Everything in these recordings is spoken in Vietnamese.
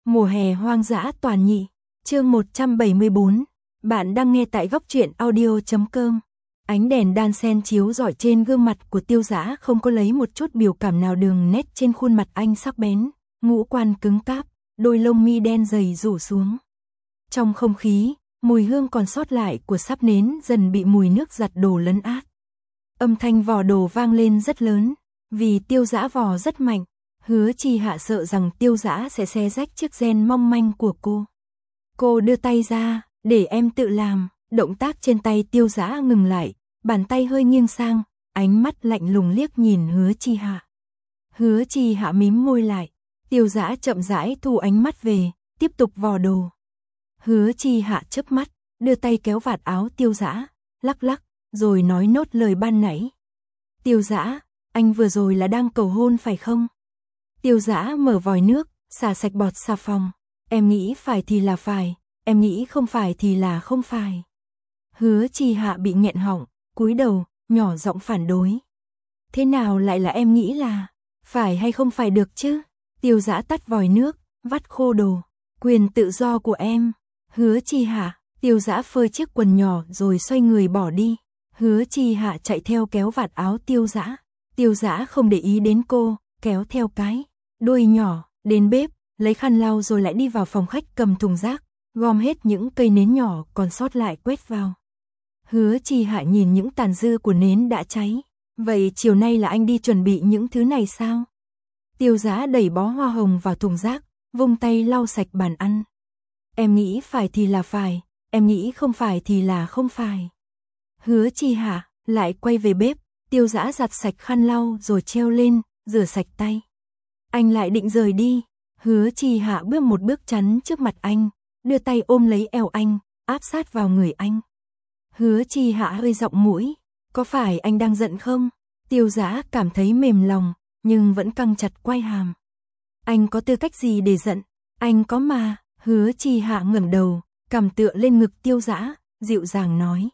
Mùa hè hoang dã toàn nhị, chương 174. Bạn đang nghe tại góc truyện audio.com. Ánh đèn đan xen chiếu rọi trên gương mặt của Tiêu Dã, không có lấy một chút biểu cảm nào, đường nét trên khuôn mặt anh sắc bén, ngũ quan cứng cáp, đôi lông mi đen dày rủ xuống. Trong không khí, mùi hương còn sót lại của sáp nến dần bị mùi nước giặt đồ lấn át. Âm thanh vò đồ vang lên rất lớn, vì Tiêu Dã vò rất mạnh. Hứa Chi Hạ sợ rằng Tiêu Dã sẽ xé rách chiếc ren mong manh của cô. Cô đưa tay ra, để em tự làm. Động tác trên tay Tiêu Dã ngừng lại, bàn tay hơi nghiêng sang, ánh mắt lạnh lùng liếc nhìn Hứa Chi Hạ. Hứa Chi Hạ mím môi lại, Tiêu Dã chậm rãi thu ánh mắt về, tiếp tục vò đồ. Hứa Chi Hạ chớp mắt, đưa tay kéo vạt áo Tiêu Dã, lắc lắc, rồi nói nốt lời ban nãy. Tiêu Dã, anh vừa rồi là đang cầu hôn phải không? Tiêu Dã mở vòi nước, xả sạch bọt xà phòng. Em nghĩ phải thì là phải, em nghĩ không phải thì là không phải. Hứa Chi Hạ bị nghẹn họng, cúi đầu, nhỏ giọng phản đối. Thế nào lại là em nghĩ là, phải hay không phải được chứ? Tiêu Dã tắt vòi nước, vắt khô đồ. Quyền tự do của em. Hứa Chi Hạ. Tiêu Dã phơi chiếc quần nhỏ rồi xoay người bỏ đi. Hứa Chi Hạ chạy theo kéo vạt áo Tiêu Dã. Tiêu Dã không để ý đến cô, kéo theo cái đuôi nhỏ, đến bếp, lấy khăn lau rồi lại đi vào phòng khách cầm thùng rác, gom hết những cây nến nhỏ còn sót lại quét vào. Hứa Chi Hạ nhìn những tàn dư của nến đã cháy. Vậy chiều nay là anh đi chuẩn bị những thứ này sao? Tiêu Dã đẩy bó hoa hồng vào thùng rác, vung tay lau sạch bàn ăn. Em nghĩ phải thì là phải, em nghĩ không phải thì là không phải. Hứa Chi Hạ lại quay về bếp, Tiêu Dã giặt sạch khăn lau rồi treo lên, rửa sạch tay. Anh lại định rời đi. Hứa Chi Hạ bước một bước chắn trước mặt anh, đưa tay ôm lấy eo anh, áp sát vào người anh. Hứa Chi Hạ hơi giọng mũi, có phải anh đang giận không? Tiêu Dã cảm thấy mềm lòng, nhưng vẫn căng chặt quai hàm. Anh có tư cách gì để giận? Anh có mà. Hứa Chi Hạ ngẩng đầu, cằm tựa lên ngực Tiêu Dã, dịu dàng nói.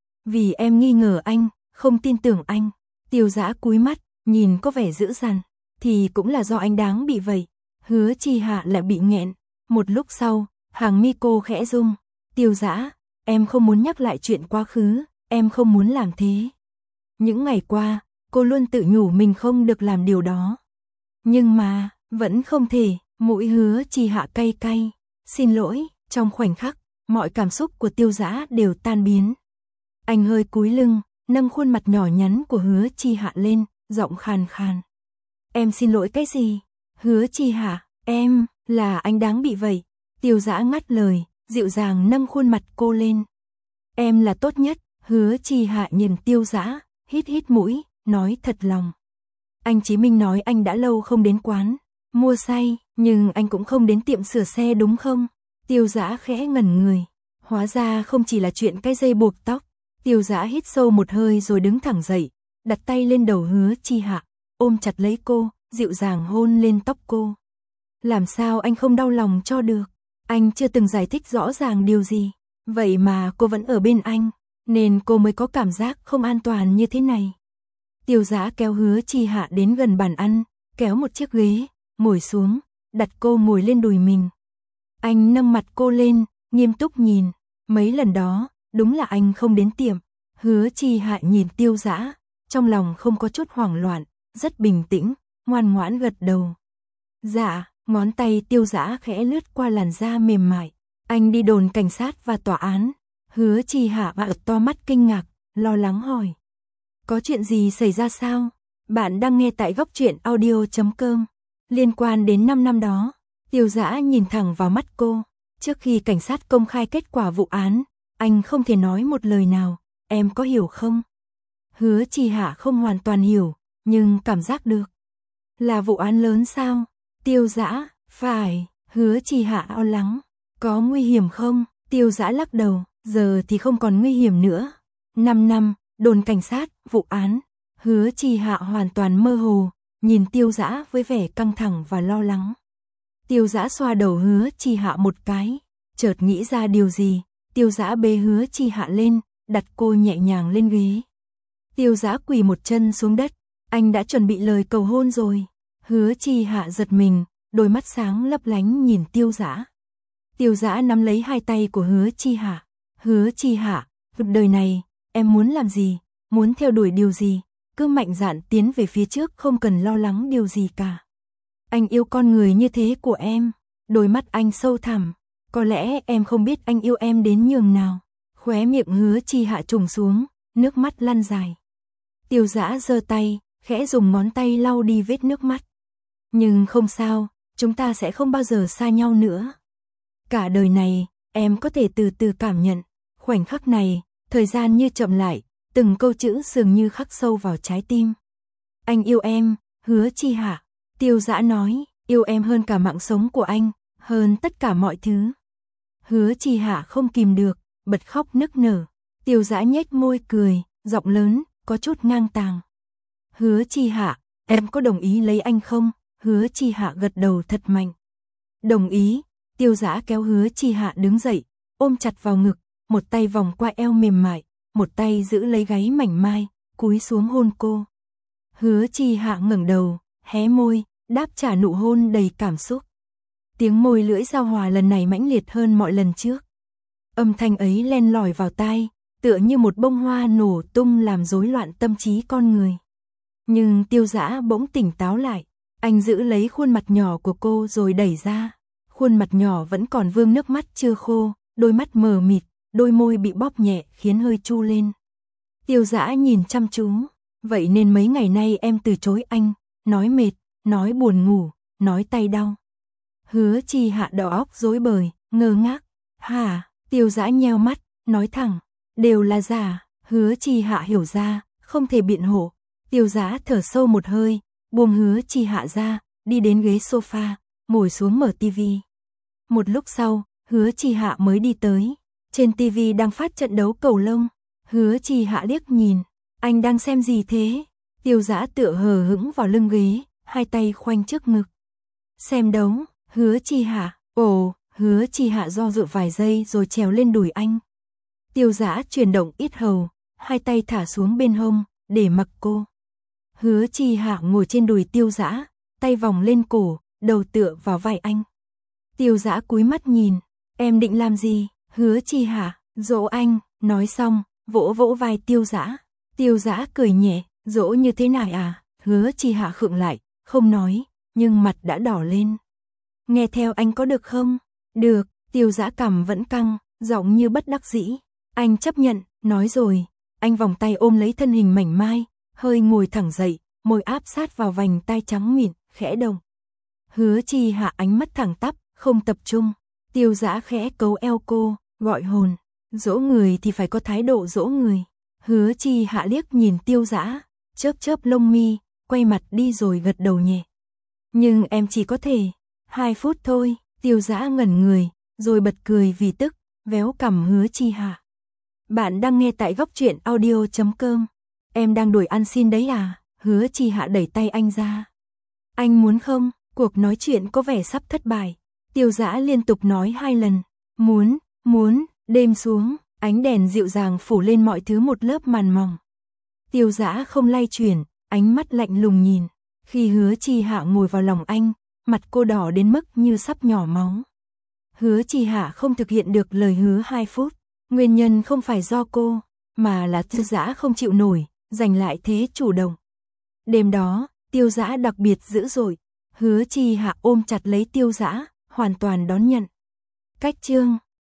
Vì em nghi ngờ anh, không tin tưởng anh. Tiêu Dã cúi mắt, nhìn có vẻ dữ dằn. Thì cũng là do anh đáng bị vậy. Hứa Chi Hạ lại bị nghẹn. Một lúc sau, hàng mi cô khẽ rung. Tiêu Dã, em không muốn nhắc lại chuyện quá khứ, em không muốn làm thế. Những ngày qua, cô luôn tự nhủ mình không được làm điều đó. Nhưng mà, vẫn không thể. Mũi Hứa Chi Hạ cay cay. Xin lỗi. Trong khoảnh khắc, mọi cảm xúc của Tiêu Dã đều tan biến. Anh hơi cúi lưng, nâng khuôn mặt nhỏ nhắn của Hứa Chi Hạ lên, giọng khàn khàn. Em xin lỗi cái gì? Hứa Chi Hạ, em, là anh đáng bị vậy. Tiêu Dã ngắt lời, dịu dàng nâng khuôn mặt cô lên. Em là tốt nhất. Hứa Chi Hạ nhìn Tiêu Dã, hít hít mũi, nói thật lòng. Anh Chí Minh nói anh đã lâu không đến quán mua xay, nhưng anh cũng không đến tiệm sửa xe đúng không? Tiêu Dã khẽ ngẩn người. Hóa ra không chỉ là chuyện cái dây buộc tóc. Tiêu Dã hít sâu một hơi rồi đứng thẳng dậy, đặt tay lên đầu Hứa Chi Hạ, ôm chặt lấy cô, dịu dàng hôn lên tóc cô. Làm sao anh không đau lòng cho được? Anh chưa từng giải thích rõ ràng điều gì. Vậy mà cô vẫn ở bên anh, nên cô mới có cảm giác không an toàn như thế này. Tiêu Dã kéo Hứa Chi Hạ đến gần bàn ăn, kéo một chiếc ghế, ngồi xuống, đặt cô ngồi lên đùi mình. Anh nâng mặt cô lên, nghiêm túc nhìn. Mấy lần đó, đúng là anh không đến tiệm. Hứa Chi Hạ nhìn Tiêu Dã, trong lòng không có chút hoảng loạn, rất bình tĩnh, ngoan ngoãn gật đầu. Dạ. Ngón tay Tiêu Dã khẽ lướt qua làn da mềm mại. Anh đi đồn cảnh sát và tòa án. Hứa Chi Hạ mở to mắt kinh ngạc, lo lắng hỏi. Có chuyện gì xảy ra sao? Bạn đang nghe tại góc truyện audio.com. Liên quan đến 5 năm đó. Tiêu Dã nhìn thẳng vào mắt cô. Trước khi cảnh sát công khai kết quả vụ án, anh không thể nói một lời nào. Em có hiểu không? Hứa Chi Hạ không hoàn toàn hiểu, nhưng cảm giác được. Là vụ án lớn sao? Tiêu Dã, phải. Hứa Chi Hạ lo lắng. Có nguy hiểm không? Tiêu Dã lắc đầu, giờ thì không còn nguy hiểm nữa. 5 năm, đồn cảnh sát, vụ án. Hứa Chi Hạ hoàn toàn mơ hồ, nhìn Tiêu Dã với vẻ căng thẳng và lo lắng. Tiêu Dã xoa đầu Hứa Chi Hạ một cái, chợt nghĩ ra điều gì. Tiêu Dã bế Hứa Chi Hạ lên, đặt cô nhẹ nhàng lên ghế. Tiêu Dã quỳ một chân xuống đất, anh đã chuẩn bị lời cầu hôn rồi. Hứa Chi Hạ giật mình, đôi mắt sáng lấp lánh nhìn Tiêu Dã. Tiêu Dã nắm lấy hai tay của Hứa Chi Hạ. Hứa Chi Hạ, đời này, em muốn làm gì, muốn theo đuổi điều gì, cứ mạnh dạn tiến về phía trước không cần lo lắng điều gì cả. Anh yêu con người như thế của em. Đôi mắt anh sâu thẳm. Có lẽ em không biết anh yêu em đến nhường nào. Khóe miệng Hứa Chi Hạ trùng xuống, nước mắt lăn dài. Tiêu Dã giơ tay, khẽ dùng ngón tay lau đi vết nước mắt. Nhưng không sao, chúng ta sẽ không bao giờ xa nhau nữa. Cả đời này, em có thể từ từ cảm nhận. Khoảnh khắc này, thời gian như chậm lại, từng câu chữ dường như khắc sâu vào trái tim. Anh yêu em, Hứa Chi Hạ. Tiêu Dã nói, yêu em hơn cả mạng sống của anh, hơn tất cả mọi thứ. Hứa Chi Hạ không kìm được, bật khóc nức nở. Tiêu Dã nhếch môi cười, giọng lớn, có chút ngang tàng. Hứa Chi Hạ, em có đồng ý lấy anh không? Hứa Chi Hạ gật đầu thật mạnh. Đồng ý. Tiêu Dã kéo Hứa Chi Hạ đứng dậy, ôm chặt vào ngực, một tay vòng qua eo mềm mại, một tay giữ lấy gáy mảnh mai, cúi xuống hôn cô. Hứa Chi Hạ ngẩng đầu, hé môi, đáp trả nụ hôn đầy cảm xúc. Tiếng môi lưỡi giao hòa lần này mãnh liệt hơn mọi lần trước. Âm thanh ấy len lỏi vào tai, tựa như một bông hoa nổ tung làm rối loạn tâm trí con người. Nhưng Tiêu Dã bỗng tỉnh táo lại, anh giữ lấy khuôn mặt nhỏ của cô rồi đẩy ra. Khuôn mặt nhỏ vẫn còn vương nước mắt chưa khô, đôi mắt mờ mịt, đôi môi bị bóp nhẹ khiến hơi chu lên. Tiêu Dã nhìn chăm chú, vậy nên mấy ngày nay em từ chối anh, nói mệt, nói buồn ngủ, nói tay đau. Hứa Chi Hạ đầu óc rối bời, ngơ ngác. Hả? Tiêu Dã nheo mắt, nói thẳng, đều là giả. Hứa Chi Hạ hiểu ra, không thể biện hộ. Tiêu Dã thở sâu một hơi, buông Hứa Chi Hạ ra, đi đến ghế sofa, ngồi xuống mở tivi. Một lúc sau, Hứa Chi Hạ mới đi tới. Trên tivi đang phát trận đấu cầu lông. Hứa Chi Hạ liếc nhìn, anh đang xem gì thế? Tiêu Dã tựa hờ hững vào lưng ghế, hai tay khoanh trước ngực. Xem đấu. Hứa Chi Hạ, ồ. Hứa Chi Hạ do dự vài giây rồi trèo lên đùi anh. Tiêu Dã chuyển động yết hầu, hai tay thả xuống bên hông, để mặc cô. Hứa Chi Hạ ngồi trên đùi Tiêu Dã, tay vòng lên cổ, đầu tựa vào vai anh. Tiêu Dã cúi mắt nhìn, em định làm gì? Hứa Chi Hạ, dỗ anh, nói xong, vỗ vỗ vai Tiêu Dã. Tiêu Dã cười nhẹ, dỗ như thế nào à? Hứa Chi Hạ khựng lại, không nói, nhưng mặt đã đỏ lên. Nghe theo anh có được không? Được. Tiêu Dã cằm vẫn căng, giọng như bất đắc dĩ. Anh chấp nhận, nói rồi. Anh vòng tay ôm lấy thân hình mảnh mai, hơi ngồi thẳng dậy, môi áp sát vào vành tai trắng mịn, khẽ động. Hứa Chi Hạ ánh mắt thẳng tắp, không tập trung. Tiêu Dã khẽ cấu eo cô, gọi hồn. Dỗ người thì phải có thái độ dỗ người. Hứa Chi Hạ liếc nhìn Tiêu Dã, chớp chớp lông mi, quay mặt đi rồi gật đầu nhẹ. Nhưng em chỉ có thể 2 phút thôi. Tiêu Dã ngẩn người, rồi bật cười vì tức, véo cằm Hứa Chi Hạ. Bạn đang nghe tại góc truyện audio.com. Em đang đuổi ăn xin đấy à? Hứa Chi Hạ đẩy tay anh ra. Anh muốn không? Cuộc nói chuyện có vẻ sắp thất bại. Tiêu Dã liên tục nói 2 lần. Muốn. Đêm xuống, ánh đèn dịu dàng phủ lên mọi thứ một lớp màn mỏng. Tiêu Dã không lay chuyển, ánh mắt lạnh lùng nhìn. Khi Hứa Chi Hạ ngồi vào lòng anh, mặt cô đỏ đến mức như sắp nhỏ máu. Hứa Chi Hạ không thực hiện được lời hứa 2 phút. Nguyên nhân không phải do cô, mà là Tiêu Dã không chịu nổi, giành lại thế chủ động. Đêm đó, Tiêu Dã đặc biệt dữ dội. Hứa Chi Hạ ôm chặt lấy Tiêu Dã, hoàn toàn đón nhận. Cách chương